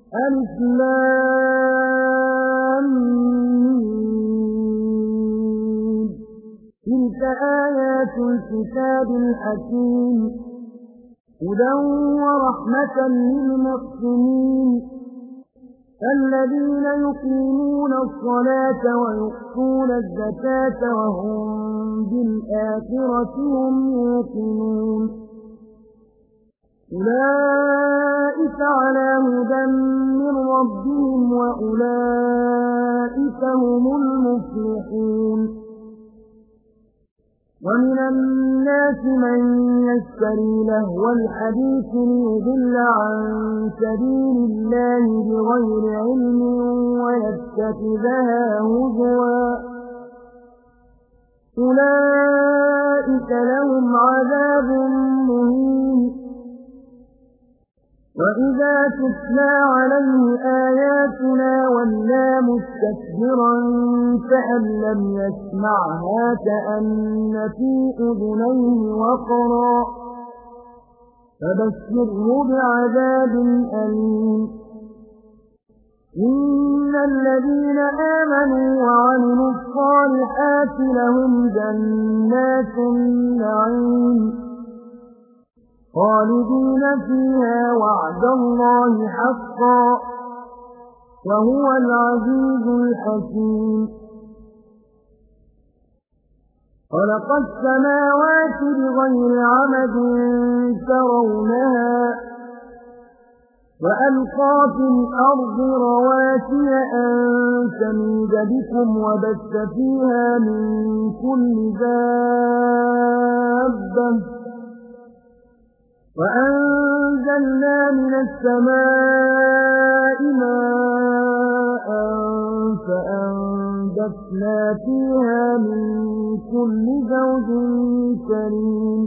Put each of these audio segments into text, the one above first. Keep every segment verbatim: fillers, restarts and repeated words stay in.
ألف لام ميم. تلك آيات الكتاب الحكيم هدى ورحمة للمحسنين الذين يقيمون الصلاة ويؤتون الزكاة وهم بالآخرة هم يوقنون أولئك على هدى من ربهم وأولئك هم المفلحون ومن الناس من يشتري لهو الحديث ليضل عن سبيل الله بغير علم ويتخذها هزوا أولئك لهم عذاب مهين وإذا تتلى عليه آياتنا ولى مستكبرا كأن لم يسمعها كأن في أذنيه وقرا فبشره بعذاب أليم إن الذين آمنوا وعملوا الصالحات لهم جنات النعيم خالدين فيها وعد الله حقا وهو العزيز الحكيم خلق السماوات بغير عمد ترونها وألقى في الأرض رواسي أن تميد بكم وبث فيها من كل دابة وأنزلنا من السماء ماء فأنبتنا فيها من كل زوج كريم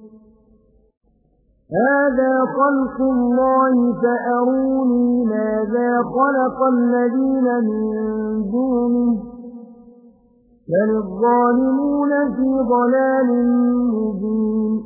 هذا خلق الله فأروني ماذا خلق الذين من دونه بل الظالمون في ضلال مبين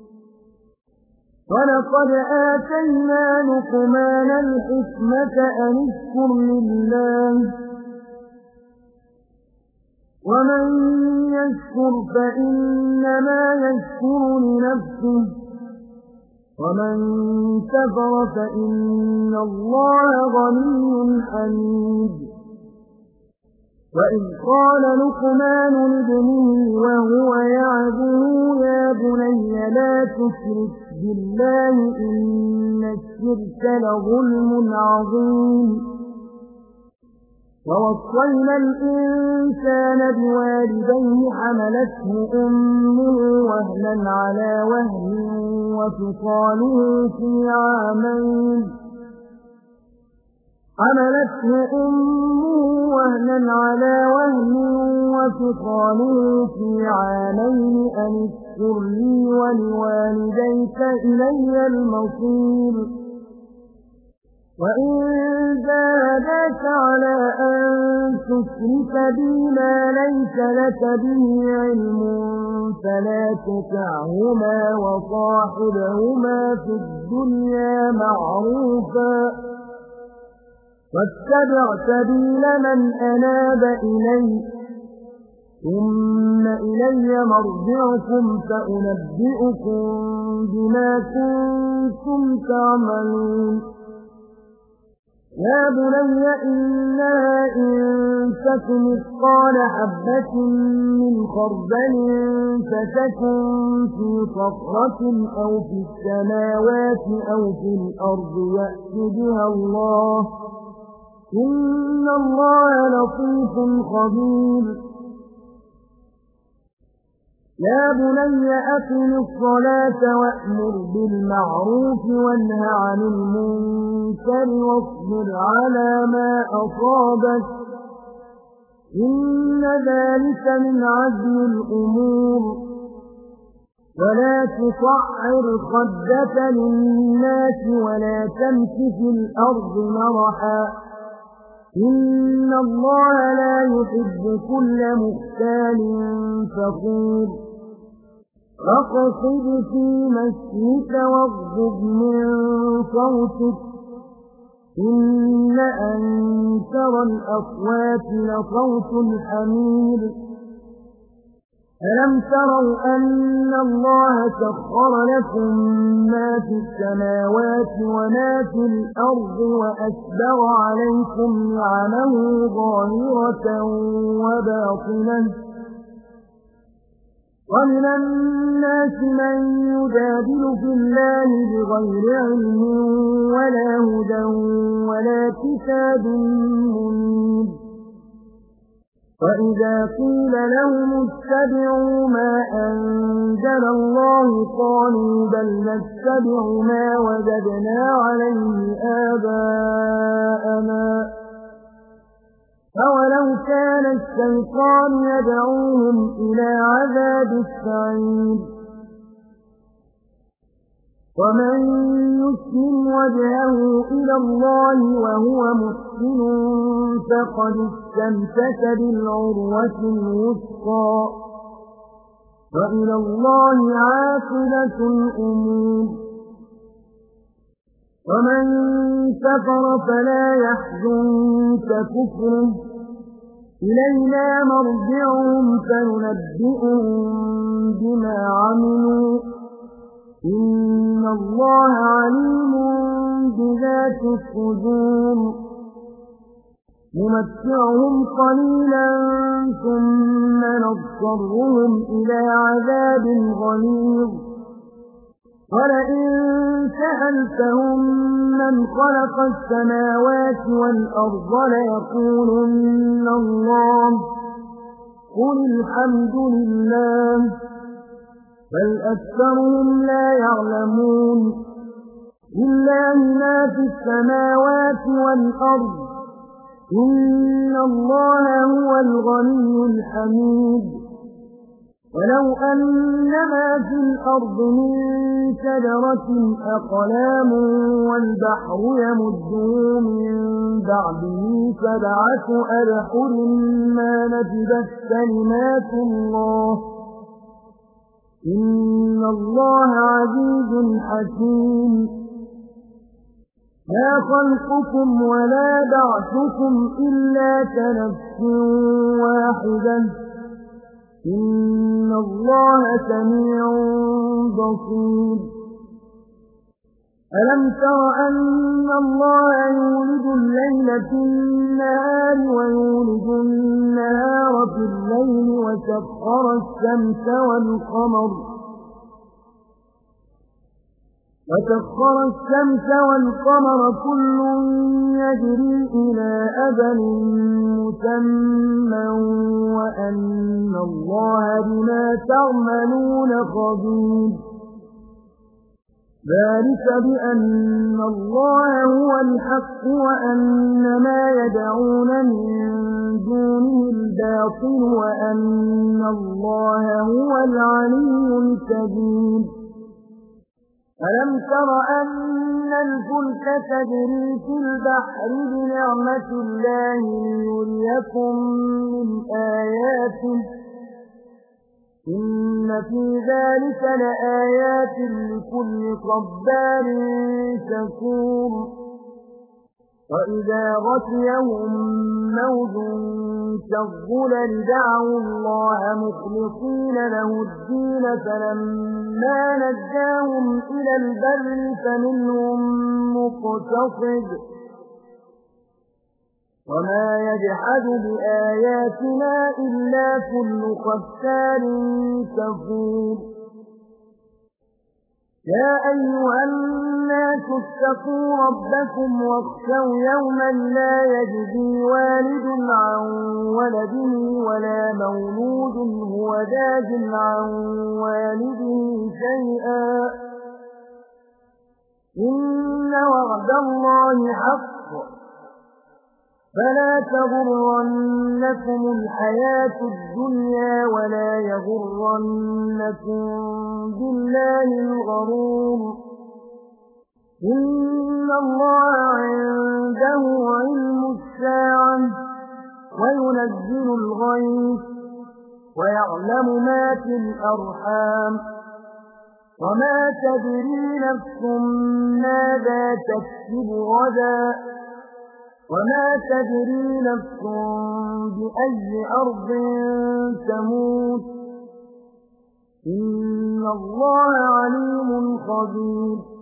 ولقد آتينا لقمان الحكمة أن اشكر لله ومن يشكر فإنما يشكر لنفسه ومن كفر فإن الله غني حميد وإذ قال لقمان لابنه وهو يعظه يا بني لا تشرك بالله إن الشرك لظلم عظيم ووصينا الإنسان بوالديه حملته أمه وهنا على وهن وفصاله في عامين حملته أمه وهنا على وهن وفصاله في عامين أن اشكر لي ولوالديك إلي المصير وإن جاهداك على أن تشرك بي ما ليس لك به علم فلا تطعهما وصاحبهما في الدنيا معروفا واتبع سبيل من أناب إلي ثم إلي مرجعكم فأنبئكم بما كنتم تعملون يا بني إنها إن تك مثقال حبة من خردل فتكن في صخرة أو في السماوات أو في الأرض يأت بها الله إن الله لطيف خبير يا بني أقم الصلاة وأمر بالمعروف وانه عن المنكر واصبر على ما أصابك إن ذلك من عزم الأمور ولا تصعر خدك للناس ولا تمش في الأرض مرحا إن الله لا يحب كل مختال فخور واقصد في مشيك واغضب من صوتك إن إن أنكر الأصوات لصوت الحمير ألم تروا أن الله سخر لكم ما في السماوات وما في الأرض وأسبغ عليكم نعمه ظاهرة وباطنة ومن الناس من يجادل في الله بغير علم ولا هدى ولا كتاب منير وإذا قيل لهم اتبعوا ما أنزل الله قالوا بل نتبع ما وجدنا عليه آباءنا أولو كان الشيطان يدعوهم إلى عذاب السعير ومن يسلم وجهه إلى الله وهو محسن فقد استمسك بالعروة الوثقى وإلى الله عاقبة الأمور ومن كفر فلا يحزنك كفره إلينا مرجعهم فننبئهم بما عملوا إن الله عليم بذات الصدور نمتعهم قليلا ثم نضطرهم إلى عذاب غليظ ولئن سألتهم من خلق السماوات والأرض ليقولن الله قل الحمد لله بل أكثرهم لا يعلمون لله ما في السماوات والأرض إن الله هو الغني الحميد ولو أن ما في الأرض من شجرة أقلام والبحر يمده من بعده سبعة أبحر ما نفدت كلمات الله إن الله عزيز حكيم لا خلقكم ولا بعثكم إلا كنفس واحدة إن الله سميع بصير ألم تر أن الله يولد الليل في النهار ويولد النهار في الليل وسخر الشمس والقمر وسخر الشمس والقمر كل يجري إلى أجل مسمى وأن الله بما تعملون خبير ذلك بأن الله هو الحق وأن ما يدعون من دونه الباطل وأن الله هو العلي الكبير ألم تر أن الفلك تجري في البحر بنعمة الله ليريكم من آياته إن في ذلك لآيات لكل صبار شكور وإذا غشيهم موج كالظلل دعوا الله مخلصين له الدين فلما نجاهم إلى البر فمنهم مقتصد وما يجحد بآياتنا إلا كل ختار كفور يا أيها الناس اتقوا ربكم واخشوا يوما لا يجزي والد عن ولده ولا مولود هو جاز عن والده شيئا إن وعد الله حق فلا تغرنكم الحياة الدنيا ولا يغرنكم بالله الغرور إن الله عنده علم الساعة وينزل الغيث ويعلم ما في الأرحام وما تدري نفس ماذا تكسب غدا وما تدري نفس بأي أرض تموت إن الله عليم خبير